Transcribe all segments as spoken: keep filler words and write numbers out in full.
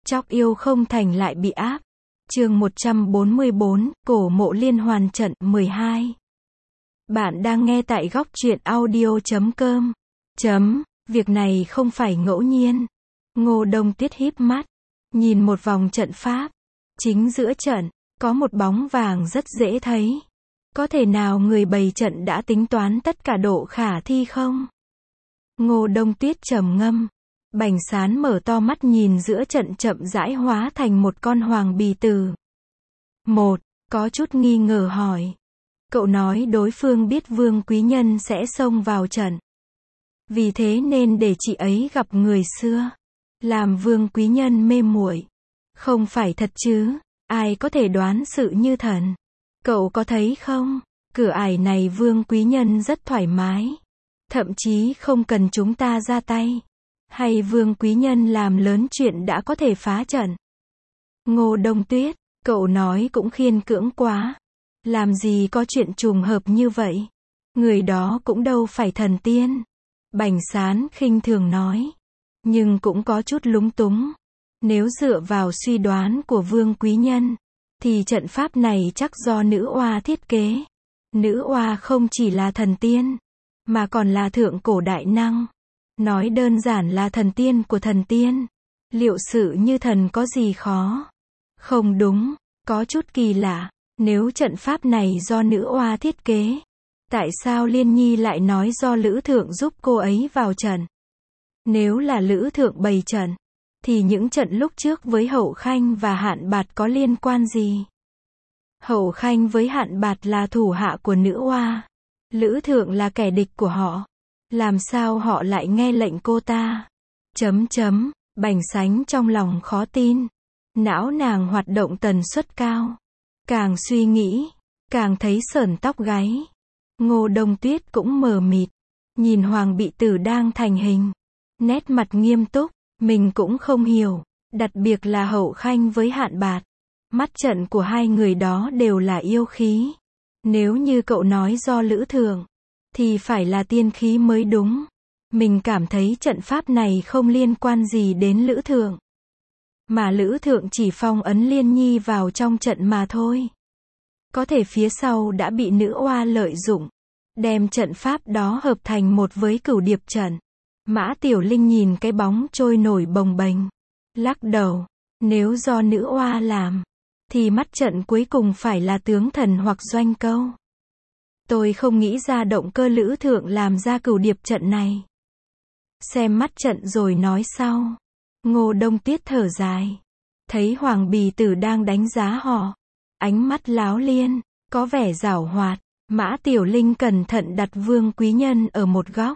Chóc yêu không thành lại bị áp. Chương một trăm bốn mươi bốn, cổ mộ liên hoàn trận mười hai. Bạn đang nghe tại góc truyện audio chấm com. Chấm, việc này không phải ngẫu nhiên. Ngô Đông Tiết híp mắt, nhìn một vòng trận pháp. Chính giữa trận, có một bóng vàng rất dễ thấy. Có thể nào người bày trận đã tính toán tất cả độ khả thi không? Ngô Đông Tiết trầm ngâm. Bành Sán mở to mắt nhìn giữa trận chậm rãi hóa thành một con hoàng bì tử. Một, có chút nghi ngờ hỏi. Cậu nói đối phương biết Vương Quý Nhân sẽ xông vào trận. Vì thế nên để chị ấy gặp người xưa. Làm Vương Quý Nhân mê muội. Không phải thật chứ, ai có thể đoán sự như thần. Cậu có thấy không, cửa ải này Vương Quý Nhân rất thoải mái. Thậm chí không cần chúng ta ra tay. Hay Vương Quý Nhân làm lớn chuyện đã có thể phá trận. Ngô Đông Tuyết, cậu nói cũng khiên cưỡng quá. Làm gì có chuyện trùng hợp như vậy. Người đó cũng đâu phải thần tiên. Bành Sán khinh thường nói. Nhưng cũng có chút lúng túng. Nếu dựa vào suy đoán của Vương Quý Nhân, thì trận pháp này chắc do nữ oa thiết kế. Nữ oa không chỉ là thần tiên, mà còn là thượng cổ đại năng. Nói đơn giản là thần tiên của thần tiên. Liệu sự như thần có gì khó? Không đúng, có chút kỳ lạ. Nếu trận pháp này do nữ oa thiết kế, tại sao Liên Nhi lại nói do Lữ Thượng giúp cô ấy vào trận? Nếu là Lữ Thượng bày trận, thì những trận lúc trước với Hậu Khanh và Hạn Bạt có liên quan gì? Hậu Khanh với Hạn Bạt là thủ hạ của nữ oa. Lữ Thượng là kẻ địch của họ. Làm sao họ lại nghe lệnh cô ta? Chấm chấm, Bành Sánh trong lòng khó tin. Não nàng hoạt động tần suất cao. Càng suy nghĩ, càng thấy sởn tóc gáy. Ngô Đông Tuyết cũng mờ mịt. Nhìn Hoàng Bị Tử đang thành hình. Nét mặt nghiêm túc, mình cũng không hiểu. Đặc biệt là Hậu Khanh với Hạn Bạt. Mắt trận của hai người đó đều là yêu khí. Nếu như cậu nói do Lữ Thượng, thì phải là tiên khí mới đúng. Mình cảm thấy trận pháp này không liên quan gì đến Lữ Thượng. Mà Lữ Thượng chỉ phong ấn Liên Nhi vào trong trận mà thôi. Có thể phía sau đã bị nữ oa lợi dụng. Đem trận pháp đó hợp thành một với Cửu Điệp trận. Mã Tiểu Linh nhìn cái bóng trôi nổi bồng bềnh. Lắc đầu. Nếu do nữ oa làm, thì mắt trận cuối cùng phải là tướng thần hoặc doanh câu. Tôi không nghĩ ra động cơ Lữ Thượng làm ra Cửu Điệp trận này. Xem mắt trận rồi nói sau. Ngô Đông Tiết thở dài. Thấy Hoàng Bì Tử đang đánh giá họ. Ánh mắt láo liên, có vẻ giảo hoạt. Mã Tiểu Linh cẩn thận đặt Vương Quý Nhân ở một góc.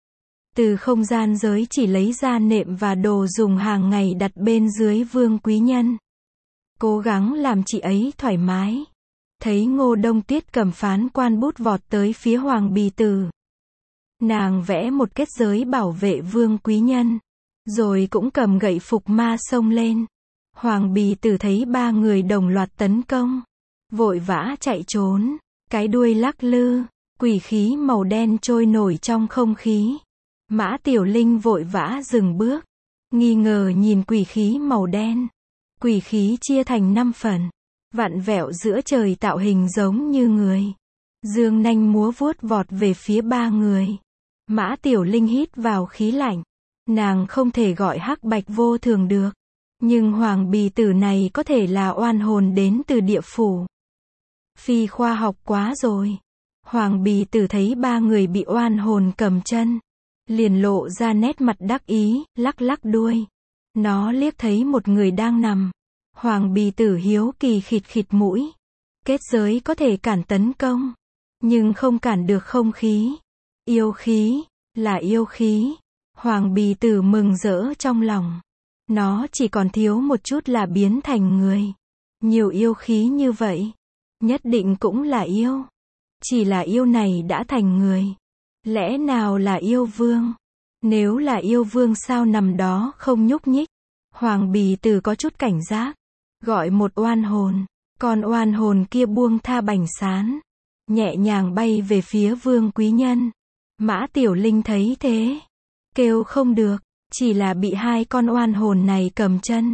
Từ không gian giới chỉ lấy ra nệm và đồ dùng hàng ngày đặt bên dưới Vương Quý Nhân. Cố gắng làm chị ấy thoải mái. Thấy Ngô Đông Tiết cầm phán quan bút vọt tới phía Hoàng Bì Tử. Nàng vẽ một kết giới bảo vệ Vương Quý Nhân. Rồi cũng cầm gậy phục ma xông lên. Hoàng Bì Tử thấy ba người đồng loạt tấn công. Vội vã chạy trốn. Cái đuôi lắc lư. Quỷ khí màu đen trôi nổi trong không khí. Mã Tiểu Linh vội vã dừng bước. Nghi ngờ nhìn quỷ khí màu đen. Quỷ khí chia thành năm phần. Vặn vẹo giữa trời tạo hình giống như người. Dương nanh múa vuốt vọt về phía ba người. Mã Tiểu Linh hít vào khí lạnh. Nàng không thể gọi Hắc Bạch vô thường được. Nhưng Hoàng Bì Tử này có thể là oan hồn đến từ địa phủ. Phi khoa học quá rồi. Hoàng Bì Tử thấy ba người bị oan hồn cầm chân. Liền lộ ra nét mặt đắc ý, lắc lắc đuôi. Nó liếc thấy một người đang nằm. Hoàng Bì Tử hiếu kỳ khịt khịt mũi. Kết giới có thể cản tấn công. Nhưng không cản được không khí. Yêu khí, là yêu khí. Hoàng Bì Tử mừng rỡ trong lòng. Nó chỉ còn thiếu một chút là biến thành người. Nhiều yêu khí như vậy. Nhất định cũng là yêu. Chỉ là yêu này đã thành người. Lẽ nào là yêu vương? Nếu là yêu vương sao nằm đó không nhúc nhích? Hoàng Bì Tử có chút cảnh giác. Gọi một oan hồn. Còn oan hồn kia buông tha Bành Sán. Nhẹ nhàng bay về phía Vương Quý Nhân. Mã Tiểu Linh thấy thế. Kêu không được. Chỉ là bị hai con oan hồn này cầm chân.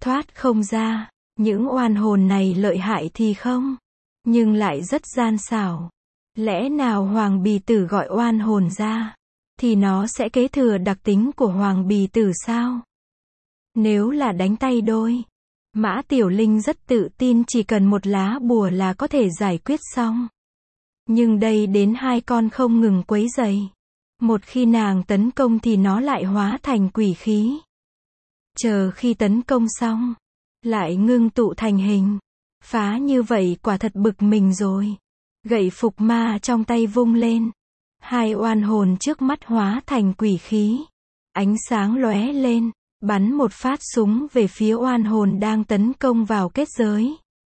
thoát không ra. Những oan hồn này lợi hại thì không, nhưng lại rất gian xảo. Lẽ nào Hoàng Bì Tử gọi oan hồn ra, thì nó sẽ kế thừa đặc tính của Hoàng Bì Tử sao? Nếu là đánh tay đôi, Mã Tiểu Linh rất tự tin chỉ cần một lá bùa là có thể giải quyết xong. Nhưng đây đến hai con không ngừng quấy rầy. Một khi nàng tấn công thì nó lại hóa thành quỷ khí. Chờ khi tấn công xong, lại ngưng tụ thành hình. Phá như vậy quả thật bực mình rồi. Gậy phục ma trong tay vung lên. Hai oan hồn trước mắt hóa thành quỷ khí. Ánh sáng lóe lên, bắn một phát súng về phía oan hồn đang tấn công vào kết giới.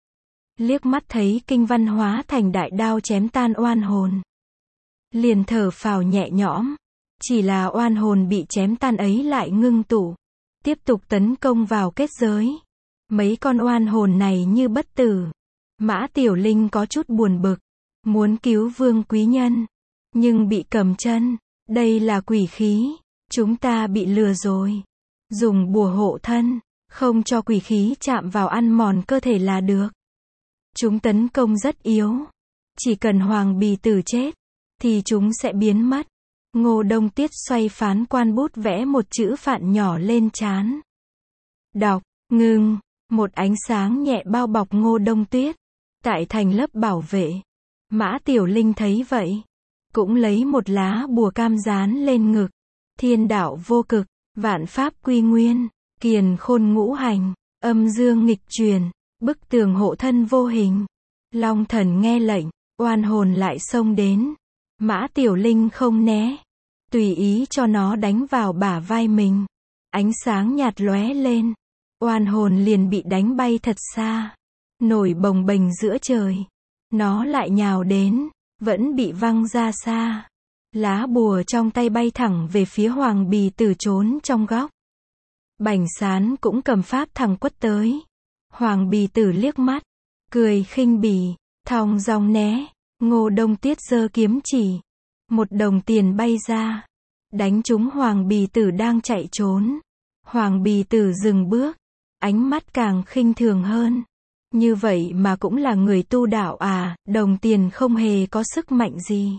Liếc mắt thấy kinh văn hóa thành đại đao chém tan oan hồn. Liền thở phào nhẹ nhõm. Chỉ là oan hồn bị chém tan ấy lại ngưng tụ. Tiếp tục tấn công vào kết giới. Mấy con oan hồn này như bất tử. Mã Tiểu Linh có chút buồn bực. Muốn cứu Vương Quý Nhân. Nhưng bị cầm chân. Đây là quỷ khí. Chúng ta bị lừa rồi. Dùng bùa hộ thân. Không cho quỷ khí chạm vào ăn mòn cơ thể là được. Chúng tấn công rất yếu. Chỉ cần Hoàng Bì Tử chết, thì chúng sẽ biến mất. Ngô Đông Tiết xoay phán quan bút vẽ một chữ phạn nhỏ lên trán. Đọc, ngưng, một ánh sáng nhẹ bao bọc Ngô Đông Tiết. Tại thành lớp bảo vệ. Mã Tiểu Linh thấy vậy. Cũng lấy một lá bùa cam dán lên ngực. Thiên đạo vô cực, vạn pháp quy nguyên, kiền khôn ngũ hành, âm dương nghịch truyền, bức tường hộ thân vô hình. Long thần nghe lệnh, oan hồn lại xông đến. Mã Tiểu Linh không né. Tùy ý cho nó đánh vào bả vai mình. Ánh sáng nhạt lóe lên. Oan hồn liền bị đánh bay thật xa. Nổi bồng bềnh giữa trời. Nó lại nhào đến. Vẫn bị văng ra xa. Lá bùa trong tay bay thẳng về phía Hoàng Bì Tử trốn trong góc. Bành Sán cũng cầm pháp thẳng quất tới. Hoàng Bì Tử liếc mắt. Cười khinh bỉ. Thong dong né. Ngô Đông Tiết giơ kiếm chỉ. Một đồng tiền bay ra. Đánh trúng Hoàng Bì Tử đang chạy trốn. Hoàng Bì Tử dừng bước. Ánh mắt càng khinh thường hơn. Như vậy mà cũng là người tu đạo à, đồng tiền không hề có sức mạnh gì.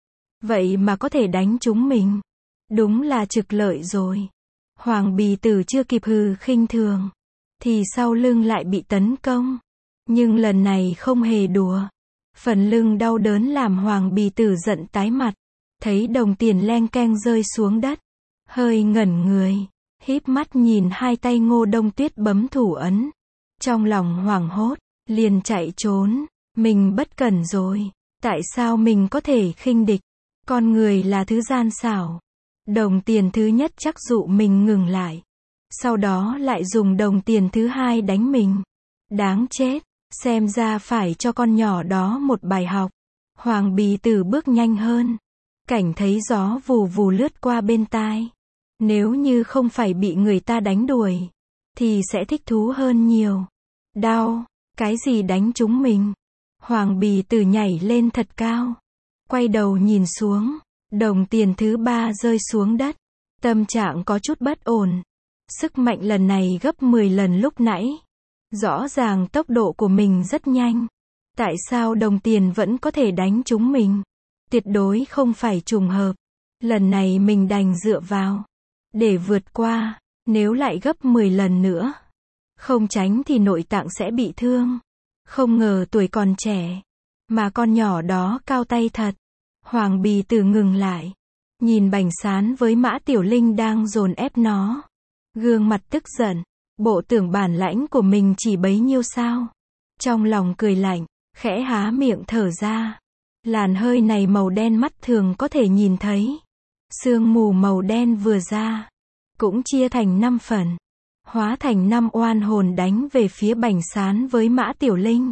Vậy mà có thể đánh chúng mình. Đúng là trực lợi rồi. Hoàng Bì Tử chưa kịp hừ khinh thường. Thì sau lưng lại bị tấn công. Nhưng lần này không hề đùa. Phần lưng đau đớn làm Hoàng Bì Tử giận tái mặt. Thấy đồng tiền leng keng rơi xuống đất. Hơi ngẩn người. Híp mắt nhìn hai tay Ngô Đông Tuyết bấm thủ ấn. Trong lòng hoảng hốt. Liền chạy trốn. Mình bất cẩn rồi. Tại sao mình có thể khinh địch? Con người là thứ gian xảo. Đồng tiền thứ nhất chắc dụ mình ngừng lại. Sau đó lại dùng đồng tiền thứ hai đánh mình. Đáng chết. Xem ra phải cho con nhỏ đó một bài học. Hoàng Bì Tử bước nhanh hơn. Cảnh thấy gió vù vù lướt qua bên tai. Nếu như không phải bị người ta đánh đuổi, thì sẽ thích thú hơn nhiều. Đau. Cái gì đánh chúng mình? Hoàng Bì Tử nhảy lên thật cao. Quay đầu nhìn xuống. Đồng tiền thứ ba rơi xuống đất. Tâm trạng có chút bất ổn. Sức mạnh lần này gấp mười lần lúc nãy. Rõ ràng tốc độ của mình rất nhanh. Tại sao đồng tiền vẫn có thể đánh chúng mình? Tuyệt đối không phải trùng hợp. Lần này mình đành dựa vào. Để vượt qua. Nếu lại gấp mười lần nữa. Không tránh thì nội tạng sẽ bị thương. Không ngờ tuổi còn trẻ. Mà con nhỏ đó cao tay thật. Hoàng Bì Tử ngừng lại. Nhìn Bành Sán với Mã Tiểu Linh đang dồn ép nó. Gương mặt tức giận. Bộ tưởng bản lãnh của mình chỉ bấy nhiêu sao? Trong lòng cười lạnh. Khẽ há miệng thở ra. Làn hơi này màu đen mắt thường có thể nhìn thấy. Sương mù màu đen vừa ra. Cũng chia thành năm phần. Hóa thành năm oan hồn đánh về phía Bành Sán với Mã Tiểu Linh.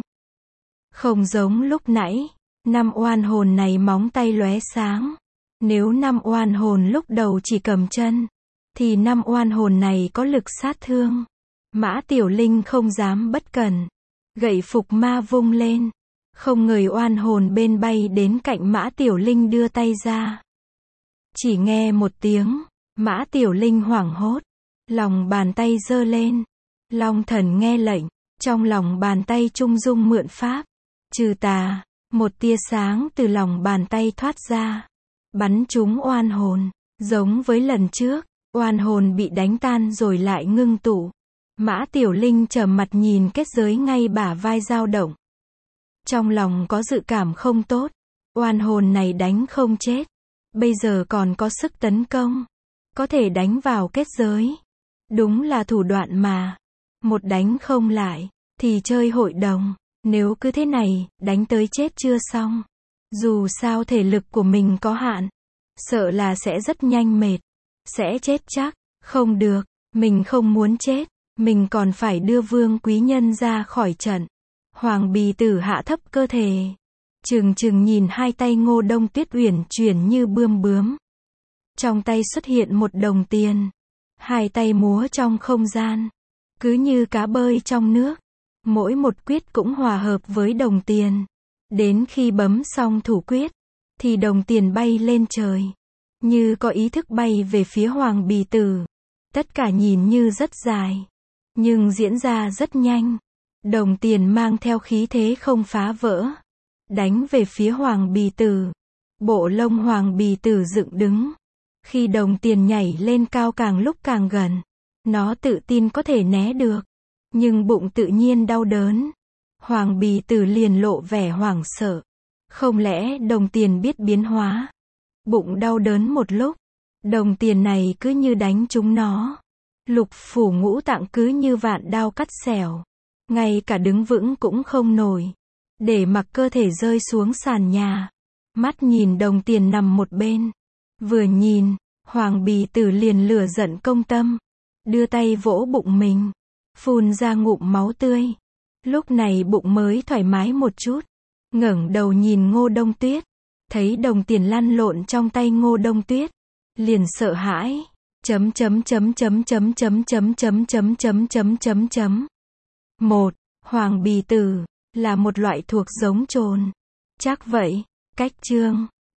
Không giống lúc nãy. Năm oan hồn này móng tay lóe sáng. Nếu năm oan hồn lúc đầu chỉ cầm chân, thì năm oan hồn này có lực sát thương. Mã Tiểu Linh không dám bất cẩn. Gậy phục ma vung lên. Không ngờ oan hồn bên bay đến cạnh Mã Tiểu Linh đưa tay ra. Chỉ nghe một tiếng. Mã Tiểu Linh hoảng hốt. Lòng bàn tay giơ lên. Long thần nghe lệnh, trong lòng bàn tay trung dung mượn pháp, trừ tà, một tia sáng từ lòng bàn tay thoát ra, bắn trúng oan hồn, giống với lần trước, oan hồn bị đánh tan rồi lại ngưng tụ. Mã Tiểu Linh trầm mặt nhìn kết giới ngay bả vai dao động. Trong lòng có dự cảm không tốt, oan hồn này đánh không chết, bây giờ còn có sức tấn công, có thể đánh vào kết giới. Đúng là thủ đoạn mà, một đánh không lại, thì chơi hội đồng, nếu cứ thế này, đánh tới chết chưa xong. Dù sao thể lực của mình có hạn, sợ là sẽ rất nhanh mệt, sẽ chết chắc, không được, mình không muốn chết, mình còn phải đưa Vương Quý Nhân ra khỏi trận. Hoàng Bì Tử hạ thấp cơ thể, trừng trừng nhìn hai tay Ngô Đông Tuyết uyển chuyển như bươm bướm. Trong tay xuất hiện một đồng tiền, hai tay múa trong không gian, cứ như cá bơi trong nước, mỗi một quyết cũng hòa hợp với đồng tiền. Đến khi bấm xong thủ quyết, thì đồng tiền bay lên trời, như có ý thức bay về phía Hoàng Bì Tử. Tất cả nhìn như rất dài, nhưng diễn ra rất nhanh. Đồng tiền mang theo khí thế không phá vỡ, đánh về phía Hoàng Bì Tử. Bộ lông Hoàng Bì Tử dựng đứng. Khi đồng tiền nhảy lên cao càng lúc càng gần, nó tự tin có thể né được, nhưng bụng tự nhiên đau đớn. Hoàng Bì Tử liền lộ vẻ hoảng sợ. Không lẽ đồng tiền biết biến hóa? Bụng đau đớn một lúc, đồng tiền này cứ như đánh trúng nó. Lục phủ ngũ tạng cứ như vạn đao cắt xẻo, ngay cả đứng vững cũng không nổi, để mặc cơ thể rơi xuống sàn nhà. Mắt nhìn đồng tiền nằm một bên, vừa nhìn, Hoàng Bì Tử liền lửa giận công tâm, đưa tay vỗ bụng mình, phun ra ngụm máu tươi. Lúc này bụng mới thoải mái một chút, ngẩng đầu nhìn Ngô Đông Tuyết, thấy đồng tiền lăn lộn trong tay Ngô Đông Tuyết, liền sợ hãi. Chấm chấm chấm chấm chấm chấm chấm chấm chấm chấm chấm chấm chấm. Một, Hoàng Bì Tử là một loại thuộc giống trồn. Chắc vậy. Cách chương